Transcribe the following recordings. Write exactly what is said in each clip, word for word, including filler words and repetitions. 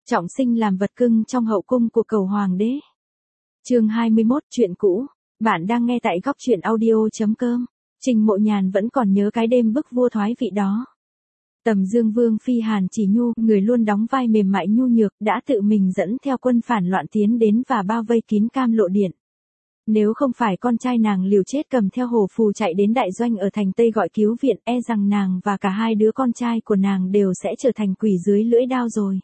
Trọng sinh làm vật cưng trong hậu cung của cầu hoàng đế. Chương hai mươi mốt, chuyện cũ. Bạn đang nghe tại góc truyện audio chấm com. Trình Mộ Nhàn vẫn còn nhớ cái đêm bức vua thoái vị đó. Tầm Dương Vương phi Hàn Chỉ Nhu, người luôn đóng vai mềm mại nhu nhược, đã tự mình dẫn theo quân phản loạn tiến đến và bao vây kín Cam Lộ Điện. Nếu không phải con trai nàng liều chết cầm theo hổ phù chạy đến đại doanh ở thành Tây gọi cứu viện, e rằng nàng và cả hai đứa con trai của nàng đều sẽ trở thành quỷ dưới lưỡi đao rồi.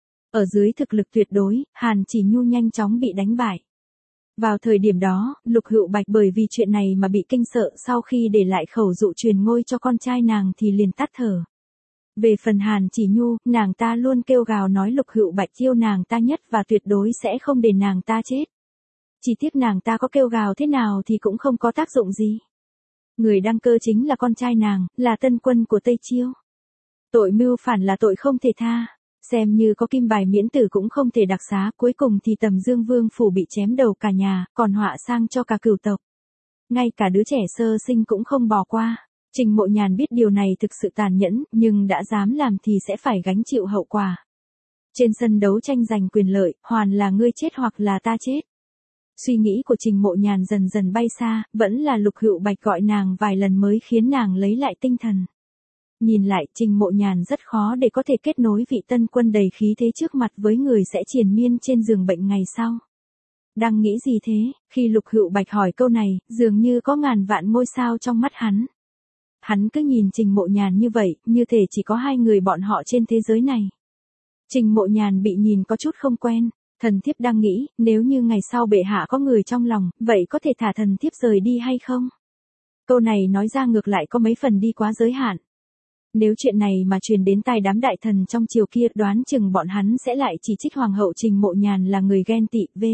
Ở dưới thực lực tuyệt đối, Hàn Chỉ Nhu nhanh chóng bị đánh bại. Vào thời điểm đó, Lục Hựu Bạch bởi vì chuyện này mà bị kinh sợ, sau khi để lại khẩu dụ truyền ngôi cho con trai nàng thì liền tắt thở. Về phần Hàn Chỉ Nhu, nàng ta luôn kêu gào nói Lục Hựu Bạch yêu nàng ta nhất và tuyệt đối sẽ không để nàng ta chết. Chỉ tiếc nàng ta có kêu gào thế nào thì cũng không có tác dụng gì. Người đăng cơ chính là con trai nàng, là tân quân của Tây Chiêu. Tội mưu phản là tội không thể tha. Xem như có kim bài miễn tử cũng không thể đặc xá, cuối cùng thì Tầm Dương Vương phủ bị chém đầu cả nhà, còn họa sang cho cả cửu tộc. Ngay cả đứa trẻ sơ sinh cũng không bỏ qua. Trình Mộ Nhàn biết điều này thực sự tàn nhẫn, nhưng đã dám làm thì sẽ phải gánh chịu hậu quả. Trên sân đấu tranh giành quyền lợi, hoàn là ngươi chết hoặc là ta chết. Suy nghĩ của Trình Mộ Nhàn dần dần bay xa, vẫn là Lục Hựu Bạch gọi nàng vài lần mới khiến nàng lấy lại tinh thần. Nhìn lại, Trình Mộ Nhàn rất khó để có thể kết nối vị tân quân đầy khí thế trước mặt với người sẽ triền miên trên giường bệnh ngày sau. Đang nghĩ gì thế, khi Lục Hựu Bạch hỏi câu này, dường như có ngàn vạn ngôi sao trong mắt hắn. Hắn cứ nhìn Trình Mộ Nhàn như vậy, như thể chỉ có hai người bọn họ trên thế giới này. Trình Mộ Nhàn bị nhìn có chút không quen, thần thiếp đang nghĩ, nếu như ngày sau bệ hạ có người trong lòng, vậy có thể thả thần thiếp rời đi hay không? Câu này nói ra ngược lại có mấy phần đi quá giới hạn. Nếu chuyện này mà truyền đến tai đám đại thần trong triều kia, đoán chừng bọn hắn sẽ lại chỉ trích hoàng hậu Trình Mộ Nhàn là người ghen tị. V.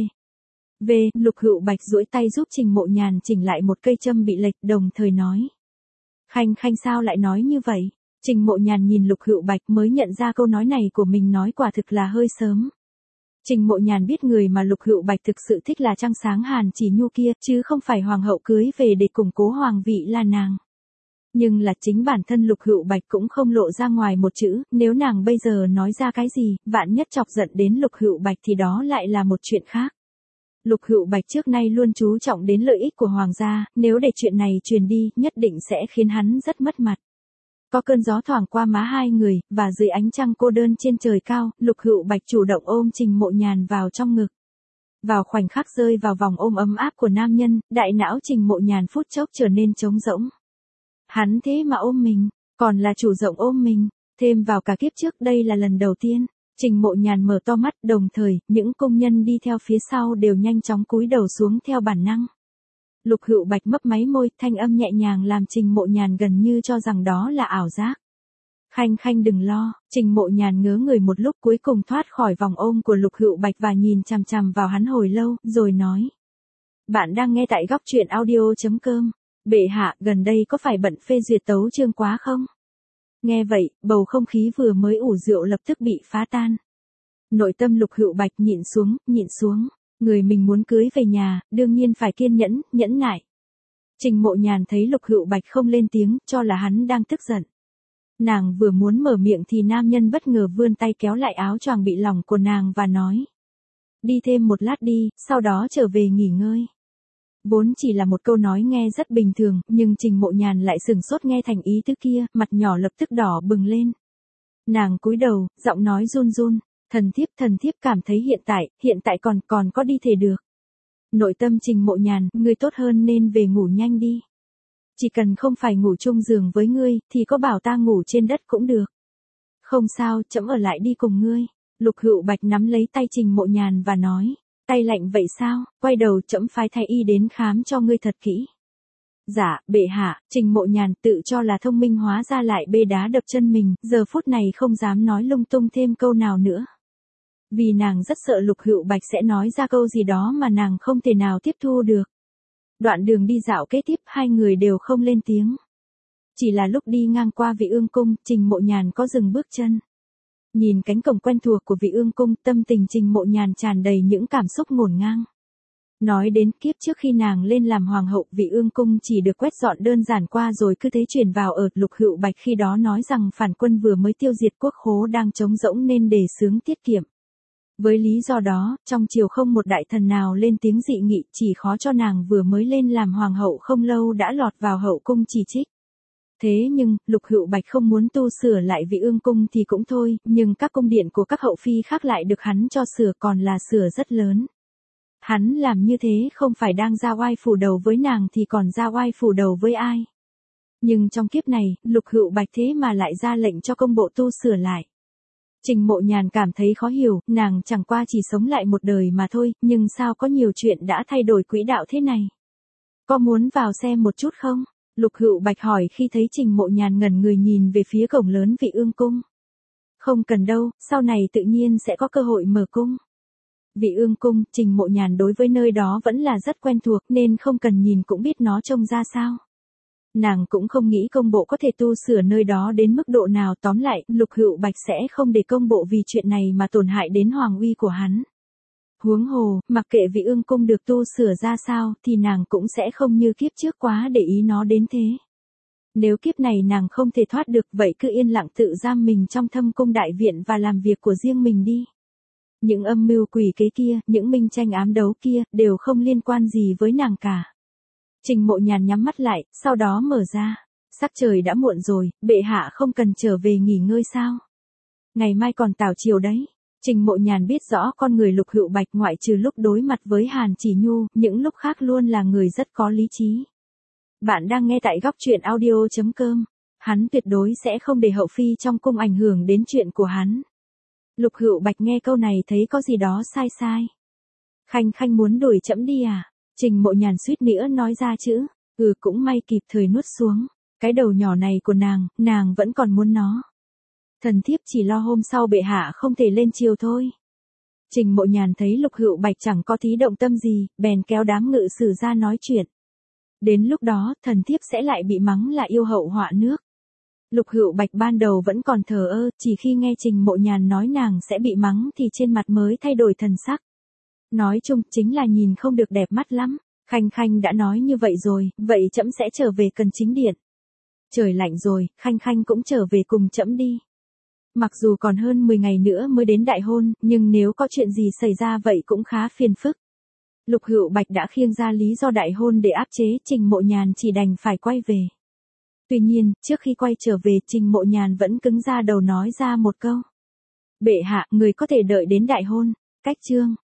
V. Lục Hựu Bạch duỗi tay giúp Trình Mộ Nhàn chỉnh lại một cây châm bị lệch, đồng thời nói. Khanh Khanh sao lại nói như vậy? Trình Mộ Nhàn nhìn Lục Hựu Bạch mới nhận ra câu nói này của mình nói quả thực là hơi sớm. Trình Mộ Nhàn biết người mà Lục Hựu Bạch thực sự thích là trăng sáng Hàn Chỉ Nhu kia, chứ không phải hoàng hậu cưới về để củng cố hoàng vị là nàng. Nhưng là chính bản thân Lục Hựu Bạch cũng không lộ ra ngoài một chữ, nếu nàng bây giờ nói ra cái gì, vạn nhất chọc giận đến Lục Hựu Bạch thì đó lại là một chuyện khác. Lục Hựu Bạch trước nay luôn chú trọng đến lợi ích của hoàng gia, nếu để chuyện này truyền đi, nhất định sẽ khiến hắn rất mất mặt. Có cơn gió thoảng qua má hai người, và dưới ánh trăng cô đơn trên trời cao, Lục Hựu Bạch chủ động ôm Trình Mộ Nhàn vào trong ngực. Vào khoảnh khắc rơi vào vòng ôm ấm áp của nam nhân, đại não Trình Mộ Nhàn phút chốc trở nên trống rỗng. Hắn thế mà ôm mình, còn là chủ động ôm mình, thêm vào cả kiếp trước đây là lần đầu tiên. Trình Mộ Nhàn mở to mắt, đồng thời, những công nhân đi theo phía sau đều nhanh chóng cúi đầu xuống theo bản năng. Lục Hựu Bạch mấp máy môi, thanh âm nhẹ nhàng làm Trình Mộ Nhàn gần như cho rằng đó là ảo giác. Khanh Khanh đừng lo, Trình Mộ Nhàn ngớ người một lúc, cuối cùng thoát khỏi vòng ôm của Lục Hựu Bạch và nhìn chằm chằm vào hắn hồi lâu, rồi nói. Bạn đang nghe tại góc truyện audio chấm com. Bệ hạ, gần đây có phải bận phê duyệt tấu chương quá không? Nghe vậy, bầu không khí vừa mới ủ rượu lập tức bị phá tan. Nội tâm Lục Hựu Bạch nhịn xuống, nhịn xuống. Người mình muốn cưới về nhà, đương nhiên phải kiên nhẫn, nhẫn nại. Trình Mộ Nhàn thấy Lục Hựu Bạch không lên tiếng, cho là hắn đang tức giận. Nàng vừa muốn mở miệng thì nam nhân bất ngờ vươn tay kéo lại áo choàng bị lỏng của nàng và nói. Đi thêm một lát đi, sau đó trở về nghỉ ngơi. Vốn chỉ là một câu nói nghe rất bình thường, nhưng Trình Mộ Nhàn lại sửng sốt nghe thành ý tứ kia, mặt nhỏ lập tức đỏ bừng lên. Nàng cúi đầu, giọng nói run run, thần thiếp thần thiếp cảm thấy hiện tại, hiện tại còn còn có đi thể được. Nội tâm Trình Mộ Nhàn, ngươi tốt hơn nên về ngủ nhanh đi. Chỉ cần không phải ngủ chung giường với ngươi, thì có bảo ta ngủ trên đất cũng được. Không sao, trẫm ở lại đi cùng ngươi. Lục Hựu Bạch nắm lấy tay Trình Mộ Nhàn và nói. Tay lạnh vậy sao, quay đầu trẫm phái thái y đến khám cho ngươi thật kỹ. Dạ, bệ hạ. Trình Mộ Nhàn tự cho là thông minh hóa ra lại bê đá đập chân mình, giờ phút này không dám nói lung tung thêm câu nào nữa. Vì nàng rất sợ Lục Hựu Bạch sẽ nói ra câu gì đó mà nàng không thể nào tiếp thu được. Đoạn đường đi dạo kế tiếp hai người đều không lên tiếng. Chỉ là lúc đi ngang qua Vị Ương Cung, Trình Mộ Nhàn có dừng bước chân. Nhìn cánh cổng quen thuộc của Vị Ương Cung, tâm tình Trình Mộ Nhàn tràn đầy những cảm xúc ngổn ngang. Nói đến kiếp trước khi nàng lên làm hoàng hậu, Vị Ương Cung chỉ được quét dọn đơn giản qua rồi cứ thế chuyển vào ở. Lục Hựu Bạch khi đó nói rằng phản quân vừa mới tiêu diệt quốc khố đang trống rỗng nên đề xướng tiết kiệm. Với lý do đó, trong triều không một đại thần nào lên tiếng dị nghị, chỉ khó cho nàng vừa mới lên làm hoàng hậu không lâu đã lọt vào hậu cung chỉ trích. Thế nhưng, Lục Hựu Bạch không muốn tu sửa lại Vị Ương cung thì cũng thôi, nhưng các cung điện của các hậu phi khác lại được hắn cho sửa, còn là sửa rất lớn. Hắn làm như thế không phải đang ra oai phủ đầu với nàng thì còn ra oai phủ đầu với ai. Nhưng trong kiếp này, Lục Hựu Bạch thế mà lại ra lệnh cho công bộ tu sửa lại. Trình Mộ Nhàn cảm thấy khó hiểu, nàng chẳng qua chỉ sống lại một đời mà thôi, nhưng sao có nhiều chuyện đã thay đổi quỹ đạo thế này? Có muốn vào xem một chút không? Lục Hựu Bạch hỏi khi thấy Trình Mộ Nhàn ngẩn người nhìn về phía cổng lớn Vị Ương cung. Không cần đâu, sau này tự nhiên sẽ có cơ hội mở cung. Vị Ương cung, Trình Mộ Nhàn đối với nơi đó vẫn là rất quen thuộc nên không cần nhìn cũng biết nó trông ra sao. Nàng cũng không nghĩ công bộ có thể tu sửa nơi đó đến mức độ nào, tóm lại, Lục Hựu Bạch sẽ không để công bộ vì chuyện này mà tổn hại đến hoàng uy của hắn. Huống hồ, mặc kệ Vị Ương cung được tu sửa ra sao thì nàng cũng sẽ không như kiếp trước quá để ý nó đến thế. Nếu kiếp này nàng không thể thoát được vậy cứ yên lặng tự giam mình trong thâm cung đại viện và làm việc của riêng mình đi. Những âm mưu quỷ kế kia, những minh tranh ám đấu kia, đều không liên quan gì với nàng cả. Trình Mộ Nhàn nhắm mắt lại, sau đó mở ra. Sắc trời đã muộn rồi, bệ hạ không cần trở về nghỉ ngơi sao? Ngày mai còn tảo triều đấy. Trình Mộ Nhàn biết rõ con người Lục Hựu Bạch ngoại trừ lúc đối mặt với Hàn Chỉ Nhu, những lúc khác luôn là người rất có lý trí. Bạn đang nghe tại góc truyện audio chấm com. Hắn tuyệt đối sẽ không để hậu phi trong cung ảnh hưởng đến chuyện của hắn. Lục Hựu Bạch nghe câu này thấy có gì đó sai sai. Khanh Khanh muốn đuổi trẫm đi à? Trình Mộ Nhàn suýt nữa nói ra chữ, ừ cũng may kịp thời nuốt xuống. Cái đầu nhỏ này của nàng, nàng vẫn còn muốn nó. Thần thiếp chỉ lo hôm sau bệ hạ không thể lên triều thôi. Trình Mộ Nhàn thấy Lục Hựu Bạch chẳng có tí động tâm gì, bèn kéo đám ngự sử ra nói chuyện. Đến lúc đó, thần thiếp sẽ lại bị mắng là yêu hậu họa nước. Lục Hựu Bạch ban đầu vẫn còn thờ ơ, chỉ khi nghe Trình Mộ Nhàn nói nàng sẽ bị mắng thì trên mặt mới thay đổi thần sắc. Nói chung chính là nhìn không được đẹp mắt lắm. Khanh Khanh đã nói như vậy rồi, vậy trẫm sẽ trở về Cần Chính Điện. Trời lạnh rồi, Khanh Khanh cũng trở về cùng trẫm đi. Mặc dù còn hơn mười ngày nữa mới đến đại hôn, nhưng nếu có chuyện gì xảy ra vậy cũng khá phiền phức. Lục Hựu Bạch đã khiêng ra lý do đại hôn để áp chế, Trình Mộ Nhàn chỉ đành phải quay về. Tuy nhiên, trước khi quay trở về, Trình Mộ Nhàn vẫn cứng ra đầu nói ra một câu. Bệ hạ, người có thể đợi đến đại hôn. Cách chương